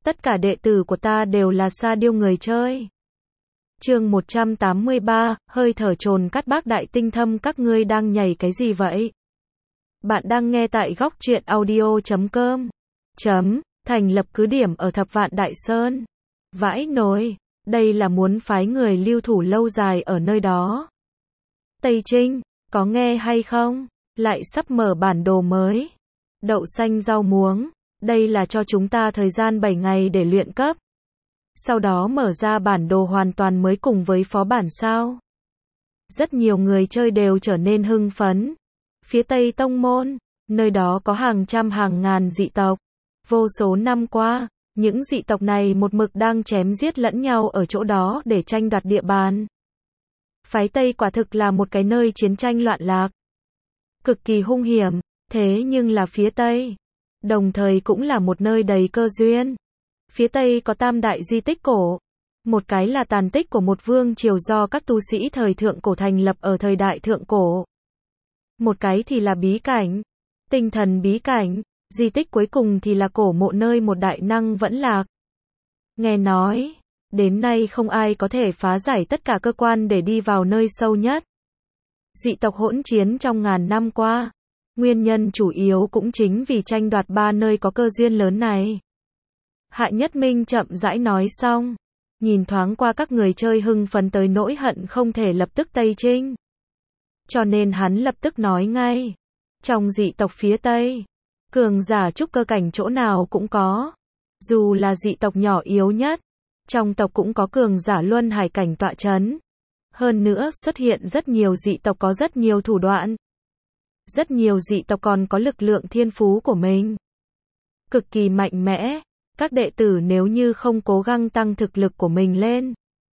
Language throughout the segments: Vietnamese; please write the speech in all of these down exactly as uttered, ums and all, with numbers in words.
Tất cả đệ tử của ta đều là sa điêu người chơi. Chương một trăm tám mươi ba, hơi thở trồn cắt bác đại tinh thâm, các ngươi đang nhảy cái gì vậy? Bạn đang nghe tại góc truyện audio chấm com. Chấm, thành lập cứ điểm ở Thập Vạn Đại Sơn. Vãi nồi, đây là muốn phái người lưu thủ lâu dài ở nơi đó. Tây Trinh, có nghe hay không? Lại sắp mở bản đồ mới. Đậu xanh rau muống, đây là cho chúng ta thời gian bảy ngày để luyện cấp. Sau đó mở ra bản đồ hoàn toàn mới cùng với phó bản sao. Rất nhiều người chơi đều trở nên hưng phấn. Phía Tây Tông Môn, nơi đó có hàng trăm hàng ngàn dị tộc. Vô số năm qua, những dị tộc này một mực đang chém giết lẫn nhau ở chỗ đó để tranh đoạt địa bàn. Phái Tây quả thực là một cái nơi chiến tranh loạn lạc. Cực kỳ hung hiểm, thế nhưng là phía Tây. Đồng thời cũng là một nơi đầy cơ duyên. Phía Tây có tam đại di tích cổ. Một cái là tàn tích của một vương triều do các tu sĩ thời thượng cổ thành lập ở thời đại thượng cổ. Một cái thì là bí cảnh, tinh thần bí cảnh. Di tích cuối cùng thì là cổ mộ nơi một đại năng vẫn lạc. Nghe nói, đến nay không ai có thể phá giải tất cả cơ quan để đi vào nơi sâu nhất. Dị tộc hỗn chiến trong ngàn năm qua. Nguyên nhân chủ yếu cũng chính vì tranh đoạt ba nơi có cơ duyên lớn này. Hạ Nhất Minh chậm rãi nói xong. Nhìn thoáng qua các người chơi hưng phấn tới nỗi hận không thể lập tức Tây Trinh. Cho nên hắn lập tức nói ngay. Trong dị tộc phía Tây, cường giả trúc cơ cảnh chỗ nào cũng có. Dù là dị tộc nhỏ yếu nhất, trong tộc cũng có cường giả luân hải cảnh tọa chấn. Hơn nữa xuất hiện rất nhiều dị tộc có rất nhiều thủ đoạn. Rất nhiều dị tộc còn có lực lượng thiên phú của mình. Cực kỳ mạnh mẽ. Các đệ tử nếu như không cố gắng tăng thực lực của mình lên,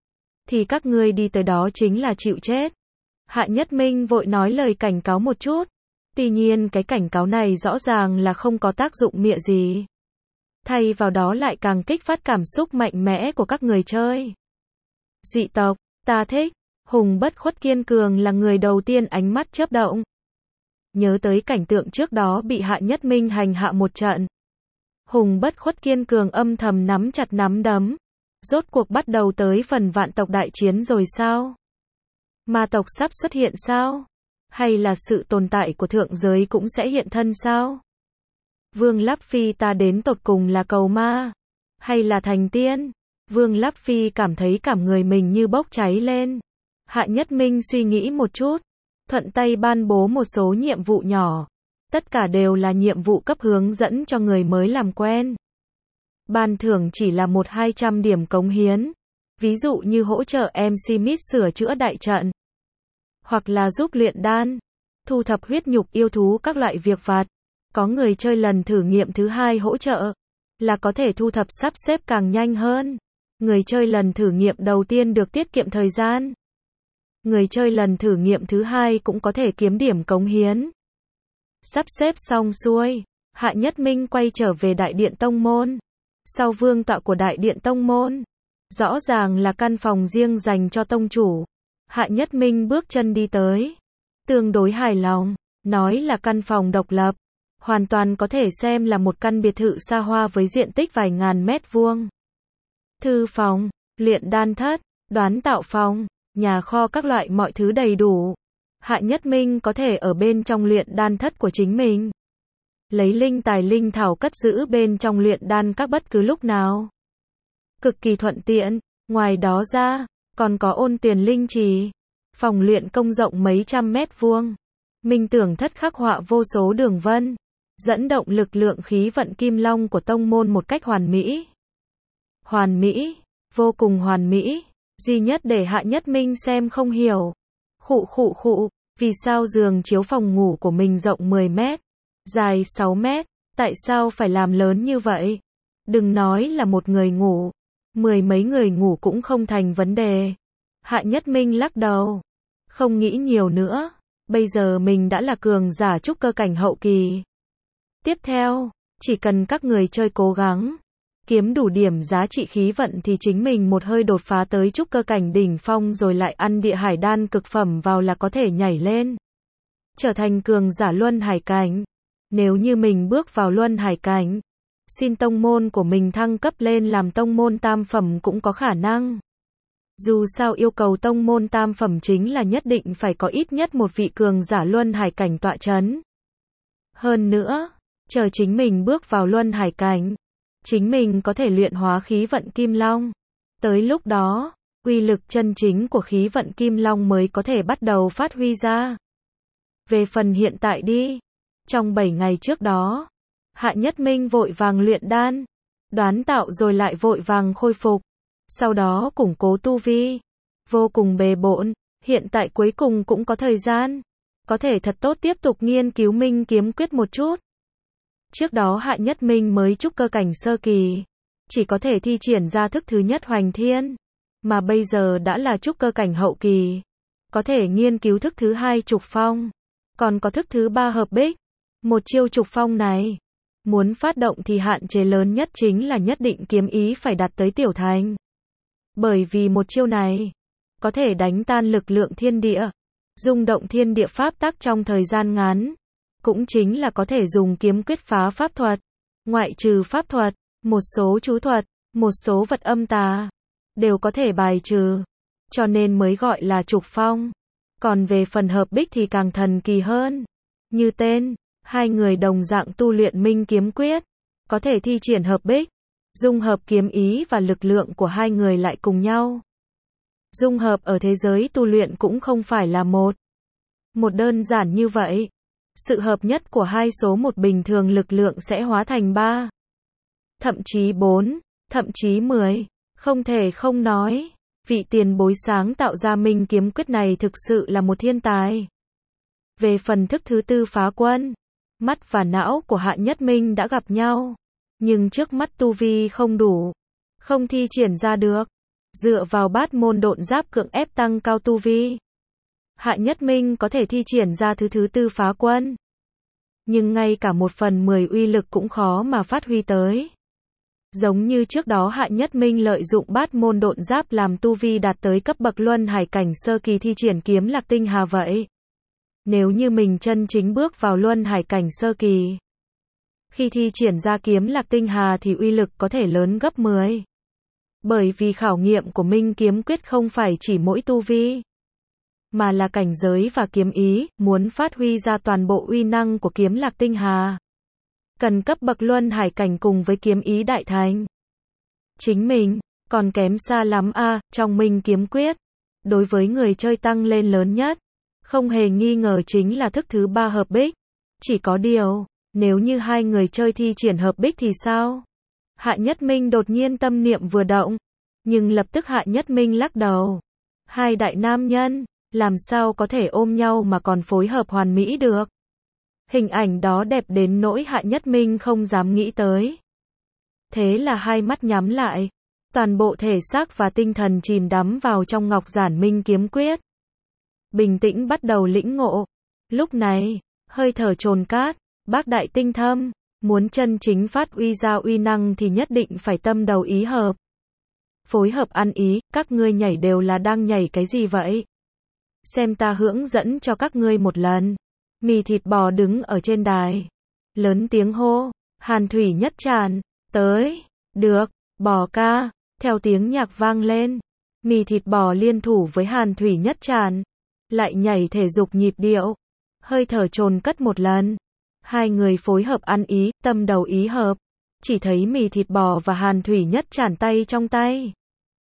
thì các ngươi đi tới đó chính là chịu chết. Hạ Nhất Minh vội nói lời cảnh cáo một chút. Tuy nhiên cái cảnh cáo này rõ ràng là không có tác dụng mịa gì. Thay vào đó lại càng kích phát cảm xúc mạnh mẽ của các người chơi. Dị tộc, ta thích. Hùng Bất Khuất kiên cường là người đầu tiên ánh mắt chớp động. Nhớ tới cảnh tượng trước đó bị Hạ Nhất Minh hành hạ một trận. Hùng Bất Khuất kiên cường âm thầm nắm chặt nắm đấm. Rốt cuộc bắt đầu tới phần vạn tộc đại chiến rồi sao? Ma tộc sắp xuất hiện sao? Hay là sự tồn tại của thượng giới cũng sẽ hiện thân sao? Vương Láp Phi ta đến tột cùng là cầu ma? Hay là thành tiên? Vương Láp Phi cảm thấy cảm người mình như bốc cháy lên. Hạ Nhất Minh suy nghĩ một chút. Thuận tay ban bố một số nhiệm vụ nhỏ. Tất cả đều là nhiệm vụ cấp hướng dẫn cho người mới làm quen. Ban thưởng chỉ là một hai trăm điểm cống hiến. Ví dụ như hỗ trợ em xê Mít sửa chữa đại trận. Hoặc là giúp luyện đan. Thu thập huyết nhục yêu thú các loại việc vặt. Có người chơi lần thử nghiệm thứ hai hỗ trợ. Là có thể thu thập sắp xếp càng nhanh hơn. Người chơi lần thử nghiệm đầu tiên được tiết kiệm thời gian. Người chơi lần thử nghiệm thứ hai cũng có thể kiếm điểm cống hiến. Sắp xếp xong xuôi, Hạ Nhất Minh quay trở về Đại Điện Tông Môn. Sau vương tọa của Đại Điện Tông Môn, rõ ràng là căn phòng riêng dành cho tông chủ. Hạ Nhất Minh bước chân đi tới, tương đối hài lòng, nói là căn phòng độc lập, hoàn toàn có thể xem là một căn biệt thự xa hoa với diện tích vài ngàn mét vuông. Thư phòng, luyện đan thất, đoán tạo phòng, nhà kho các loại mọi thứ đầy đủ. Hạ Nhất Minh có thể ở bên trong luyện đan thất của chính mình. Lấy linh tài linh thảo cất giữ bên trong luyện đan các bất cứ lúc nào. Cực kỳ thuận tiện. Ngoài đó ra, còn có ôn tiền linh trì. Phòng luyện công rộng mấy trăm mét vuông. Minh tưởng thất khắc họa vô số đường vân. Dẫn động lực lượng khí vận kim long của tông môn một cách hoàn mỹ. Hoàn mỹ. Vô cùng hoàn mỹ. Duy nhất để Hạ Nhất Minh xem không hiểu. Khụ khụ khụ, vì sao giường chiếu phòng ngủ của mình rộng mười mét, dài sáu mét, tại sao phải làm lớn như vậy? Đừng nói là một người ngủ, mười mấy người ngủ cũng không thành vấn đề. Hạ Nhất Minh lắc đầu, không nghĩ nhiều nữa, bây giờ mình đã là cường giả trúc cơ cảnh hậu kỳ. Tiếp theo, chỉ cần các người chơi cố gắng, kiếm đủ điểm giá trị khí vận thì chính mình một hơi đột phá tới trúc cơ cảnh đỉnh phong rồi lại ăn địa hải đan cực phẩm vào là có thể nhảy lên. Trở thành cường giả luân hải cảnh. Nếu như mình bước vào luân hải cảnh, xin tông môn của mình thăng cấp lên làm tông môn tam phẩm cũng có khả năng. Dù sao yêu cầu tông môn tam phẩm chính là nhất định phải có ít nhất một vị cường giả luân hải cảnh tọa chấn. Hơn nữa, chờ chính mình bước vào luân hải cảnh, chính mình có thể luyện hóa khí vận kim long. Tới lúc đó, uy lực chân chính của khí vận kim long mới có thể bắt đầu phát huy ra. Về phần hiện tại đi, trong bảy ngày trước đó, Hạ Nhất Minh vội vàng luyện đan, đoán tạo rồi lại vội vàng khôi phục, sau đó củng cố tu vi, vô cùng bề bộn, hiện tại cuối cùng cũng có thời gian, có thể thật tốt tiếp tục nghiên cứu Minh kiếm quyết một chút. Trước đó Hạ Nhất Minh mới trúc cơ cảnh sơ kỳ, chỉ có thể thi triển ra thức thứ nhất Hoành Thiên, mà bây giờ đã là trúc cơ cảnh hậu kỳ, có thể nghiên cứu thức thứ hai Trục Phong, còn có thức thứ ba Hợp Bích. Một chiêu Trục Phong này, muốn phát động thì hạn chế lớn nhất chính là nhất định kiếm ý phải đạt tới tiểu thành. Bởi vì một chiêu này, có thể đánh tan lực lượng thiên địa, rung động thiên địa pháp tắc trong thời gian ngắn. Cũng chính là có thể dùng kiếm quyết phá pháp thuật, ngoại trừ pháp thuật, một số chú thuật, một số vật âm tà, đều có thể bài trừ, cho nên mới gọi là Trục Phong. Còn về phần Hợp Bích thì càng thần kỳ hơn. Như tên, hai người đồng dạng tu luyện Minh kiếm quyết, có thể thi triển Hợp Bích, dung hợp kiếm ý và lực lượng của hai người lại cùng nhau. Dung hợp ở thế giới tu luyện cũng không phải là một. Một đơn giản như vậy. Sự hợp nhất của hai số một bình thường lực lượng sẽ hóa thành ba, thậm chí bốn, thậm chí mười, không thể không nói, vị tiền bối sáng tạo ra Minh kiếm quyết này thực sự là một thiên tài. Về phần thức thứ tư Phá Quân, mắt và não của Hạ Nhất Minh đã gặp nhau, nhưng trước mắt tu vi không đủ, không thi triển ra được, dựa vào bát môn độn giáp cưỡng ép tăng cao tu vi. Hạ Nhất Minh có thể thi triển ra thứ thứ tư Phá Quân, nhưng ngay cả một phần mười uy lực cũng khó mà phát huy tới. Giống như trước đó Hạ Nhất Minh lợi dụng bát môn độn giáp làm tu vi đạt tới cấp bậc luân hải cảnh sơ kỳ thi triển kiếm Lạc Tinh Hà vậy. Nếu như mình chân chính bước vào luân hải cảnh sơ kỳ, khi thi triển ra kiếm Lạc Tinh Hà thì uy lực có thể lớn gấp mười. Bởi vì khảo nghiệm của Minh kiếm quyết không phải chỉ mỗi tu vi, mà là cảnh giới và kiếm ý, muốn phát huy ra toàn bộ uy năng của kiếm Lạc Tinh Hà, cần cấp bậc luân hải cảnh cùng với kiếm ý đại thành. Chính mình, còn kém xa lắm a, à, trong Minh kiếm quyết, đối với người chơi tăng lên lớn nhất, không hề nghi ngờ chính là thức thứ ba Hợp Bích. Chỉ có điều, nếu như hai người chơi thi triển Hợp Bích thì sao? Hạ Nhất Minh đột nhiên tâm niệm vừa động, nhưng lập tức Hạ Nhất Minh lắc đầu. Hai đại nam nhân, làm sao có thể ôm nhau mà còn phối hợp hoàn mỹ được? Hình ảnh đó đẹp đến nỗi Hạ Nhất Minh không dám nghĩ tới. Thế là hai mắt nhắm lại, toàn bộ thể xác và tinh thần chìm đắm vào trong ngọc giản Minh kiếm quyết. Bình tĩnh bắt đầu lĩnh ngộ. Lúc này, hơi thở trồn cát, bác đại tinh thâm, muốn chân chính phát uy ra uy năng thì nhất định phải tâm đầu ý hợp. Phối hợp ăn ý, các ngươi nhảy đều là đang nhảy cái gì vậy? Xem ta hướng dẫn cho các ngươi một lần. Mì thịt bò đứng ở trên đài, lớn tiếng hô, Hàn Thủy Nhất Tràn, tới, được, bò ca, theo tiếng nhạc vang lên. Mì thịt bò liên thủ với Hàn Thủy Nhất Tràn, lại nhảy thể dục nhịp điệu, hơi thở trồn cất một lần. Hai người phối hợp ăn ý, tâm đầu ý hợp, chỉ thấy mì thịt bò và Hàn Thủy Nhất Tràn tay trong tay,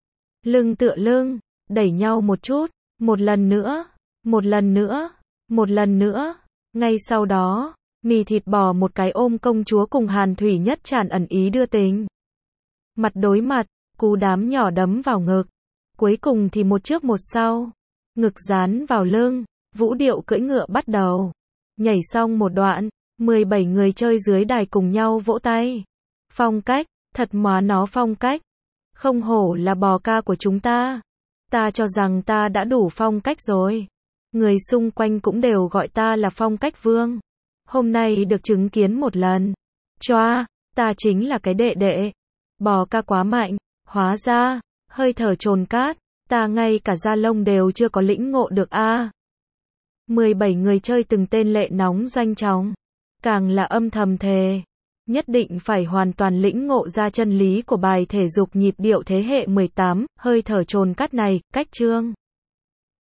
lưng tựa lưng, đẩy nhau một chút, một lần nữa, một lần nữa, một lần nữa. Ngay sau đó, mì thịt bò một cái ôm công chúa cùng Hàn Thủy Nhất Tràn ẩn ý đưa tình. Mặt đối mặt, cú đám nhỏ đấm vào ngực. Cuối cùng thì một trước một sau, ngực dán vào lưng, vũ điệu cưỡi ngựa bắt đầu. Nhảy xong một đoạn, mười bảy người chơi dưới đài cùng nhau vỗ tay. Phong cách, thật má nó phong cách. Không hổ là bò ca của chúng ta. Ta cho rằng ta đã đủ phong cách rồi. Người xung quanh cũng đều gọi ta là phong cách vương. Hôm nay được chứng kiến một lần. Choa, ta chính là cái đệ đệ. Bò ca quá mạnh, hóa ra, hơi thở trồn cát, ta ngay cả da lông đều chưa có lĩnh ngộ được a. À. mười bảy người chơi từng tên lệ nóng doanh chóng, càng là âm thầm thề. Nhất định phải hoàn toàn lĩnh ngộ ra chân lý của bài thể dục nhịp điệu thế hệ mười tám, hơi thở chồn cắt này, cách chương